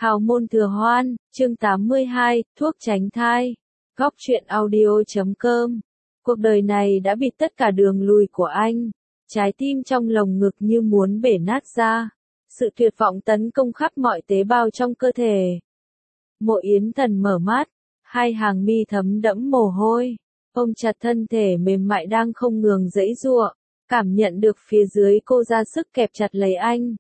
Hào môn thừa hoan, chương 82, thuốc tránh thai. Góc truyện audio.com. Cuộc đời này đã bịt tất cả đường lùi của anh. Trái tim trong lồng ngực như muốn bể nát ra. Sự tuyệt vọng tấn công khắp mọi tế bào trong cơ thể. Mộ Yến Thần mở mắt, hai hàng mi thấm đẫm mồ hôi. Ôm chặt thân thể mềm mại đang không ngừng giãy giụa, cảm nhận được phía dưới cô ra sức kẹp chặt lấy anh.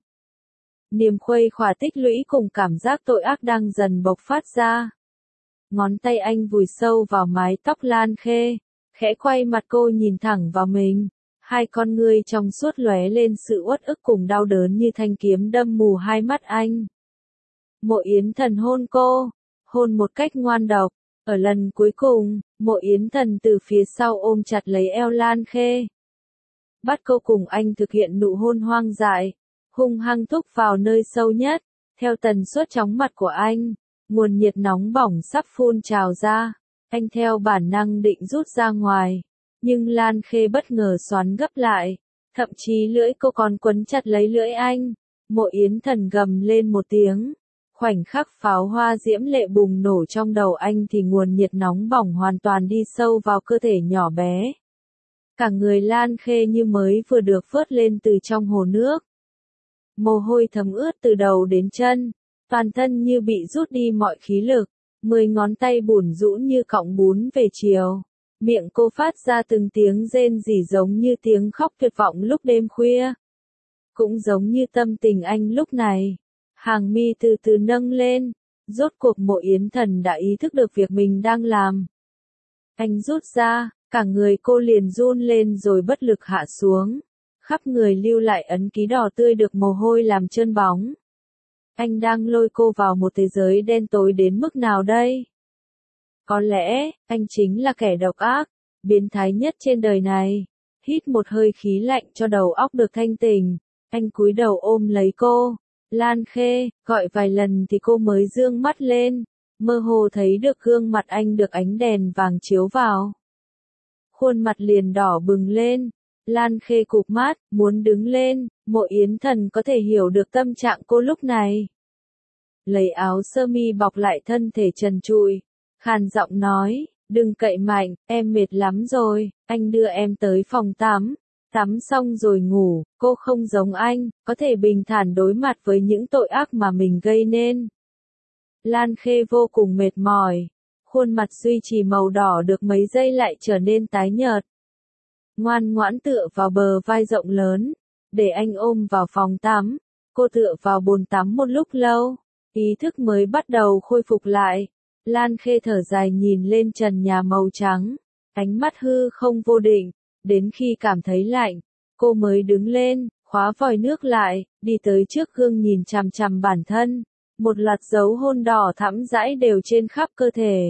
Niềm khuây khỏa tích lũy cùng cảm giác tội ác đang dần bộc phát ra. Ngón tay anh vùi sâu vào mái tóc Lan Khê, khẽ quay mặt cô nhìn thẳng vào mình. Hai con ngươi trong suốt lóe lên sự uất ức cùng đau đớn như thanh kiếm đâm mù hai mắt anh. Mộ Yến Thần hôn cô, hôn một cách ngoan độc. Ở lần cuối cùng, Mộ Yến Thần từ phía sau ôm chặt lấy eo Lan Khê. Bắt cô cùng anh thực hiện nụ hôn hoang dại, hung hăng thúc vào nơi sâu nhất, theo tần suất chóng mặt của anh, nguồn nhiệt nóng bỏng sắp phun trào ra, anh theo bản năng định rút ra ngoài, nhưng Lan Khê bất ngờ xoắn gấp lại, thậm chí lưỡi cô còn quấn chặt lấy lưỡi anh. Mộ Yến Thần gầm lên một tiếng, khoảnh khắc pháo hoa diễm lệ bùng nổ trong đầu anh thì nguồn nhiệt nóng bỏng hoàn toàn đi sâu vào cơ thể nhỏ bé. Cả người Lan Khê như mới vừa được vớt lên từ trong hồ nước. Mồ hôi thấm ướt từ đầu đến chân, toàn thân như bị rút đi mọi khí lực, 10 ngón tay bủn rũn như cọng bún về chiều. Miệng cô phát ra từng tiếng rên rỉ giống như tiếng khóc tuyệt vọng lúc đêm khuya. Cũng giống như tâm tình anh lúc này. Hàng mi từ từ nâng lên, rốt cuộc Mộ Yến Thần đã ý thức được việc mình đang làm. Anh rút ra, cả người cô liền run lên rồi bất lực hạ xuống. Khắp người lưu lại ấn ký đỏ tươi được mồ hôi làm trơn bóng. Anh đang lôi cô vào một thế giới đen tối đến mức nào đây? Có lẽ, anh chính là kẻ độc ác, biến thái nhất trên đời này. Hít một hơi khí lạnh cho đầu óc được thanh tỉnh, anh cúi đầu ôm lấy cô. Lan Khê, gọi vài lần thì cô mới dương mắt lên, mơ hồ thấy được gương mặt anh được ánh đèn vàng chiếu vào. Khuôn mặt liền đỏ bừng lên. Lan Khê cụp mắt, muốn đứng lên, Mộ Yến Thần có thể hiểu được tâm trạng cô lúc này. Lấy áo sơ mi bọc lại thân thể trần trụi, khàn giọng nói, đừng cậy mạnh, em mệt lắm rồi, anh đưa em tới phòng tắm. Tắm xong rồi ngủ, cô không giống anh, có thể bình thản đối mặt với những tội ác mà mình gây nên. Lan Khê vô cùng mệt mỏi, khuôn mặt duy trì màu đỏ được mấy giây lại trở nên tái nhợt. Ngoan ngoãn tựa vào bờ vai rộng lớn, để anh ôm vào phòng tắm, cô tựa vào bồn tắm một lúc lâu, ý thức mới bắt đầu khôi phục lại. Lan Khê thở dài nhìn lên trần nhà màu trắng, ánh mắt hư không vô định, đến khi cảm thấy lạnh, cô mới đứng lên, khóa vòi nước lại, đi tới trước gương nhìn chằm chằm bản thân, một loạt dấu hôn đỏ thẫm dãi đều trên khắp cơ thể.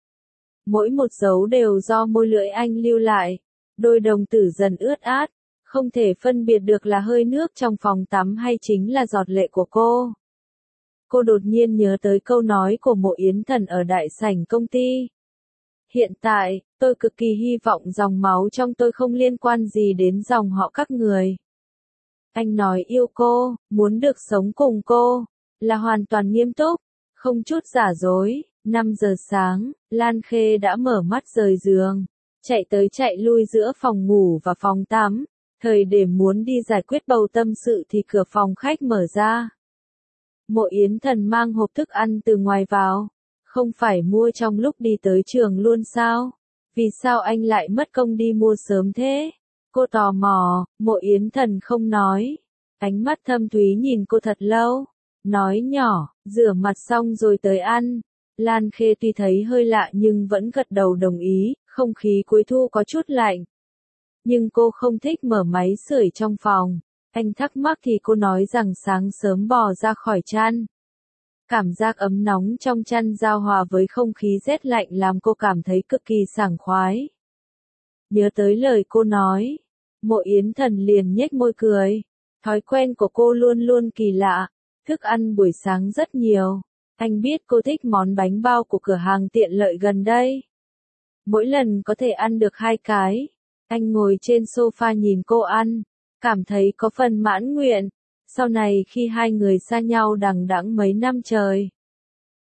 Mỗi một dấu đều do môi lưỡi anh lưu lại. Đôi đồng tử dần ướt át, không thể phân biệt được là hơi nước trong phòng tắm hay chính là giọt lệ của cô. Cô đột nhiên nhớ tới câu nói của Mộ Yến Thần ở đại sảnh công ty. Hiện tại, tôi cực kỳ hy vọng dòng máu trong tôi không liên quan gì đến dòng họ các người. Anh nói yêu cô, muốn được sống cùng cô, là hoàn toàn nghiêm túc, không chút giả dối. 5 giờ sáng, Lan Khê đã mở mắt rời giường. Chạy tới chạy lui giữa phòng ngủ và phòng tắm, thời điểm muốn đi giải quyết bầu tâm sự thì cửa phòng khách mở ra. Mộ Yến Thần mang hộp thức ăn từ ngoài vào, không phải mua trong lúc đi tới trường luôn sao? Vì sao anh lại mất công đi mua sớm thế? Cô tò mò, Mộ Yến Thần không nói, ánh mắt thâm thúy nhìn cô thật lâu, nói nhỏ, rửa mặt xong rồi tới ăn. Lan Khê tuy thấy hơi lạ nhưng vẫn gật đầu đồng ý. Không khí cuối thu có chút lạnh. Nhưng cô không thích mở máy sưởi trong phòng. Anh thắc mắc thì cô nói rằng sáng sớm bò ra khỏi chăn. Cảm giác ấm nóng trong chăn giao hòa với không khí rét lạnh làm cô cảm thấy cực kỳ sảng khoái. Nhớ tới lời cô nói, Mộ Yến Thần liền nhếch môi cười. Thói quen của cô luôn luôn kỳ lạ. Thức ăn buổi sáng rất nhiều. Anh biết cô thích món bánh bao của cửa hàng tiện lợi gần đây. Mỗi lần có thể ăn được 2 cái. Anh ngồi trên sofa nhìn cô ăn, cảm thấy có phần mãn nguyện. Sau này khi hai người xa nhau đằng đẵng mấy năm trời,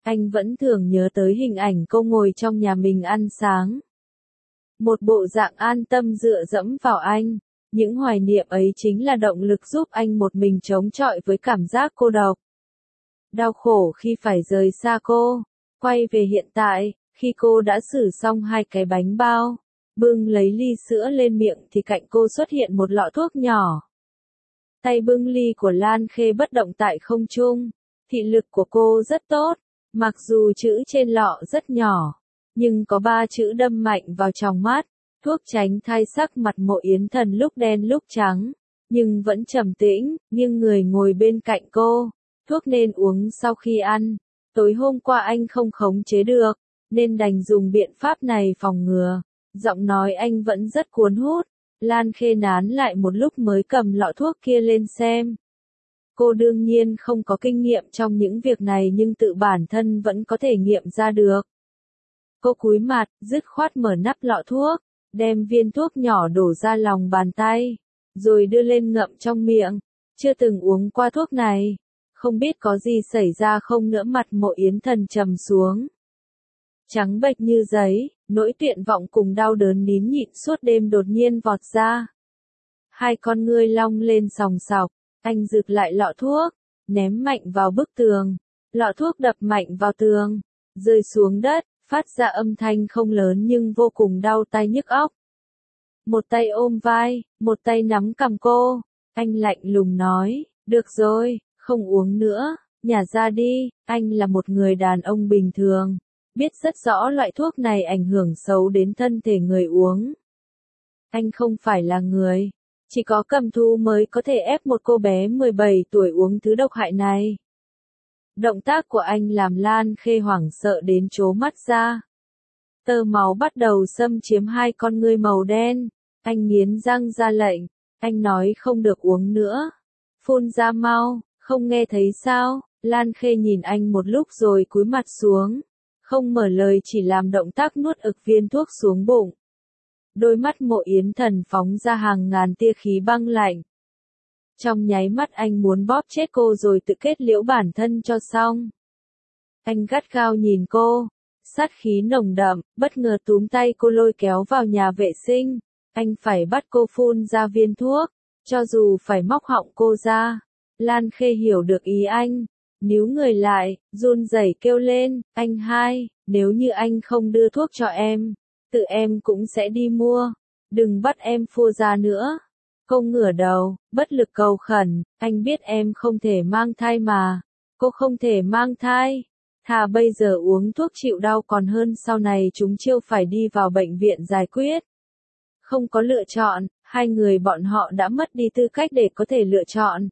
anh vẫn thường nhớ tới hình ảnh cô ngồi trong nhà mình ăn sáng. Một bộ dạng an tâm dựa dẫm vào anh. Những hoài niệm ấy chính là động lực giúp anh một mình chống chọi với cảm giác cô độc. Đau khổ khi phải rời xa cô. Quay về hiện tại, khi cô đã xử xong 2 cái bánh bao, bưng lấy ly sữa lên miệng thì cạnh cô xuất hiện một lọ thuốc nhỏ. Tay bưng ly của Lan Khê bất động tại không trung. Thị lực của cô rất tốt, mặc dù chữ trên lọ rất nhỏ, nhưng có 3 chữ đâm mạnh vào tròng mắt. Thuốc tránh thai. Sắc mặt Mộ Yến Thần lúc đen lúc trắng, nhưng vẫn trầm tĩnh, nghiêng người ngồi bên cạnh cô. Thuốc nên uống sau khi ăn. Tối hôm qua anh không khống chế được, nên đành dùng biện pháp này phòng ngừa. Giọng nói anh vẫn rất cuốn hút. Lan Khê nán lại một lúc mới cầm lọ thuốc kia lên xem. Cô đương nhiên không có kinh nghiệm trong những việc này nhưng tự bản thân vẫn có thể nghiệm ra được. Cô cúi mặt, dứt khoát mở nắp lọ thuốc, đem viên thuốc nhỏ đổ ra lòng bàn tay, rồi đưa lên ngậm trong miệng. Chưa từng uống qua thuốc này, không biết có gì xảy ra không nữa. Mặt Mộ Yến Thần trầm xuống. Trắng bệch như giấy, nỗi tuyệt vọng cùng đau đớn nín nhịn suốt đêm đột nhiên vọt ra. 2 con ngươi long lên sòng sọc, anh rực lại lọ thuốc, ném mạnh vào bức tường. Lọ thuốc đập mạnh vào tường, rơi xuống đất, phát ra âm thanh không lớn nhưng vô cùng đau tai nhức óc. Một tay ôm vai, một tay nắm cằm cô, anh lạnh lùng nói, được rồi, không uống nữa, nhả ra đi. Anh là một người đàn ông bình thường, biết rất rõ loại thuốc này ảnh hưởng xấu đến thân thể người uống. Anh không phải là người, chỉ có Cẩm Thu mới có thể ép một cô bé 17 tuổi uống thứ độc hại này. Động tác của anh làm Lan Khê hoảng sợ đến trố mắt ra. Tơ máu bắt đầu xâm chiếm 2 con ngươi màu đen. Anh nghiến răng ra lệnh. Anh nói không được uống nữa. Phun ra mau, không nghe thấy sao? Lan Khê nhìn anh một lúc rồi cúi mặt xuống. Không mở lời, chỉ làm động tác nuốt ực viên thuốc xuống bụng. Đôi mắt Mộ Yến Thần phóng ra hàng ngàn tia khí băng lạnh. Trong nháy mắt anh muốn bóp chết cô rồi tự kết liễu bản thân cho xong. Anh gắt gao nhìn cô, sát khí nồng đậm, bất ngờ túm tay cô lôi kéo vào nhà vệ sinh. Anh phải bắt cô phun ra viên thuốc, cho dù phải móc họng cô ra. Lan Khê hiểu được ý anh, níu người lại, run rẩy kêu lên, anh hai, nếu như anh không đưa thuốc cho em, tự em cũng sẽ đi mua, đừng bắt em phô ra nữa. Cô ngửa đầu, bất lực cầu khẩn, anh biết em không thể mang thai mà. Cô không thể mang thai. Thà bây giờ uống thuốc chịu đau còn hơn sau này chúng chiêu phải đi vào bệnh viện giải quyết. Không có lựa chọn, 2 người bọn họ đã mất đi tư cách để có thể lựa chọn.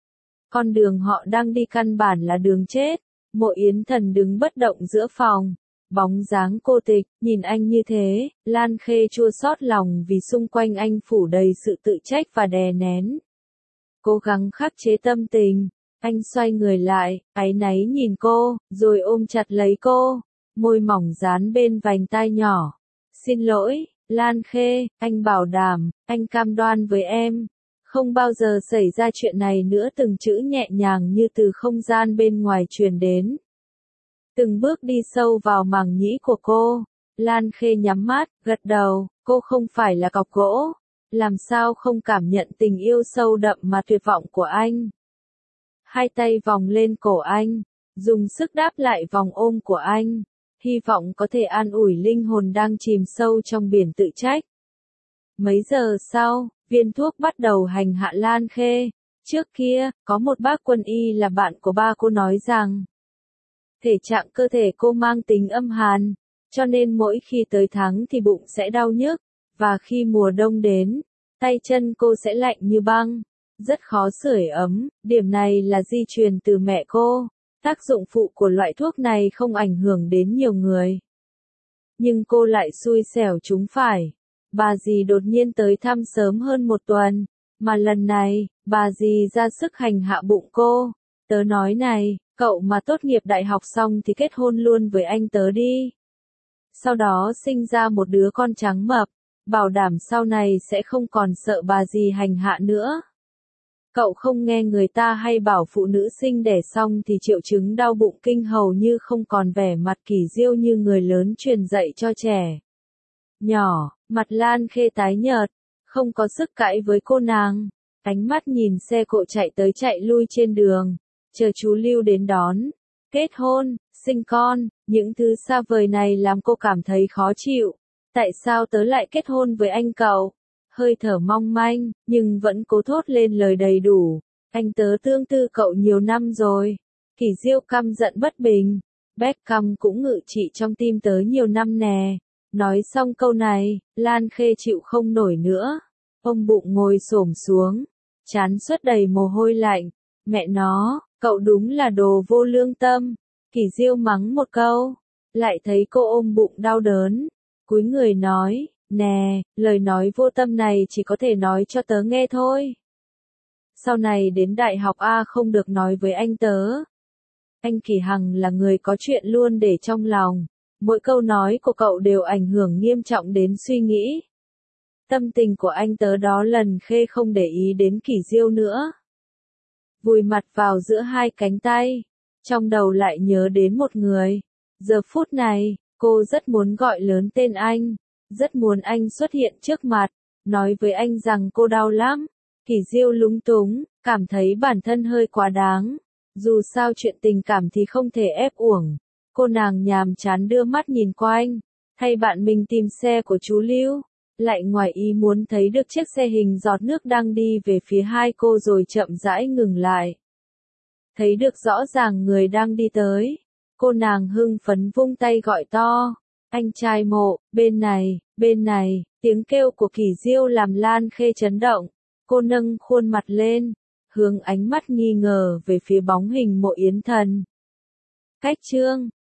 Con đường họ đang đi căn bản là đường chết. Mộ Yến Thần đứng bất động giữa phòng. Bóng dáng cô tịch, nhìn anh như thế, Lan Khê chua xót lòng vì xung quanh anh phủ đầy sự tự trách và đè nén. Cố gắng khắc chế tâm tình, anh xoay người lại, áy náy nhìn cô, rồi ôm chặt lấy cô, môi mỏng dán bên vành tai nhỏ. Xin lỗi, Lan Khê, anh bảo đảm, anh cam đoan với em, không bao giờ xảy ra chuyện này nữa. Từng chữ nhẹ nhàng như từ không gian bên ngoài truyền đến. Từng bước đi sâu vào màng nhĩ của cô. Lan Khê nhắm mắt, gật đầu, cô không phải là cọc gỗ. Làm sao không cảm nhận tình yêu sâu đậm mà tuyệt vọng của anh. 2 tay vòng lên cổ anh, dùng sức đáp lại vòng ôm của anh. Hy vọng có thể an ủi linh hồn đang chìm sâu trong biển tự trách. Mấy giờ sau, viên thuốc bắt đầu hành hạ Lan Khê. Trước kia, có một bác quân y là bạn của ba cô nói rằng, thể trạng cơ thể cô mang tính âm hàn, cho nên mỗi khi tới tháng thì bụng sẽ đau nhức, và khi mùa đông đến, tay chân cô sẽ lạnh như băng, rất khó sưởi ấm. Điểm này là di truyền từ mẹ cô. Tác dụng phụ của loại thuốc này không ảnh hưởng đến nhiều người. Nhưng cô lại xui xẻo trúng phải. Bà dì đột nhiên tới thăm sớm hơn 1 tuần, mà lần này, bà dì ra sức hành hạ bụng cô. Tớ nói này, cậu mà tốt nghiệp đại học xong thì kết hôn luôn với anh tớ đi. Sau đó sinh ra một đứa con trắng mập, bảo đảm sau này sẽ không còn sợ bà dì hành hạ nữa. Cậu không nghe người ta hay bảo phụ nữ sinh đẻ xong thì triệu chứng đau bụng kinh hầu như không còn vẻ mặt kỳ diêu như người lớn truyền dạy cho trẻ nhỏ, mặt Lan Khê tái nhợt, không có sức cãi với cô nàng, ánh mắt nhìn xe cộ chạy tới chạy lui trên đường, chờ chú Lưu đến đón, kết hôn, sinh con, những thứ xa vời này làm cô cảm thấy khó chịu. Tại sao tớ lại kết hôn với anh cậu? Hơi thở mong manh, nhưng vẫn cố thốt lên lời đầy đủ. Anh tớ tương tư cậu nhiều năm rồi. Kỳ Diêu căm giận bất bình. Beckham cũng ngự trị trong tim tớ nhiều năm nè. Nói xong câu này, Lan Khê chịu không nổi nữa. Ông bụng ngồi xổm xuống, trán xuất đầy mồ hôi lạnh. Mẹ nó, cậu đúng là đồ vô lương tâm. Kỳ Diêu mắng một câu, lại thấy cô ôm bụng đau đớn. Cúi người nói, nè, lời nói vô tâm này chỉ có thể nói cho tớ nghe thôi. Sau này đến đại học A không được nói với anh tớ. Anh Kỳ Hằng là người có chuyện luôn để trong lòng. Mỗi câu nói của cậu đều ảnh hưởng nghiêm trọng đến suy nghĩ. Tâm tình của anh tớ đó lần Khê không để ý đến Kỳ Diêu nữa. Vùi mặt vào giữa hai cánh tay. Trong đầu lại nhớ đến một người. Giờ phút này, cô rất muốn gọi lớn tên anh. Rất muốn anh xuất hiện trước mặt. Nói với anh rằng cô đau lắm. Kỳ Diêu lúng túng, cảm thấy bản thân hơi quá đáng. Dù sao chuyện tình cảm thì không thể ép uổng. Cô nàng nhàm chán đưa mắt nhìn quanh. Thay bạn mình tìm xe của chú Lưu. Lại ngoài ý muốn thấy được chiếc xe hình giọt nước đang đi về phía hai cô rồi chậm rãi ngừng lại. Thấy được rõ ràng người đang đi tới. Cô nàng hưng phấn vung tay gọi to. Anh trai Mộ, bên này, tiếng kêu của Kỳ Diêu làm Lan Khê chấn động. Cô nâng khuôn mặt lên, hướng ánh mắt nghi ngờ về phía bóng hình Mộ Yến Thần. Cách chương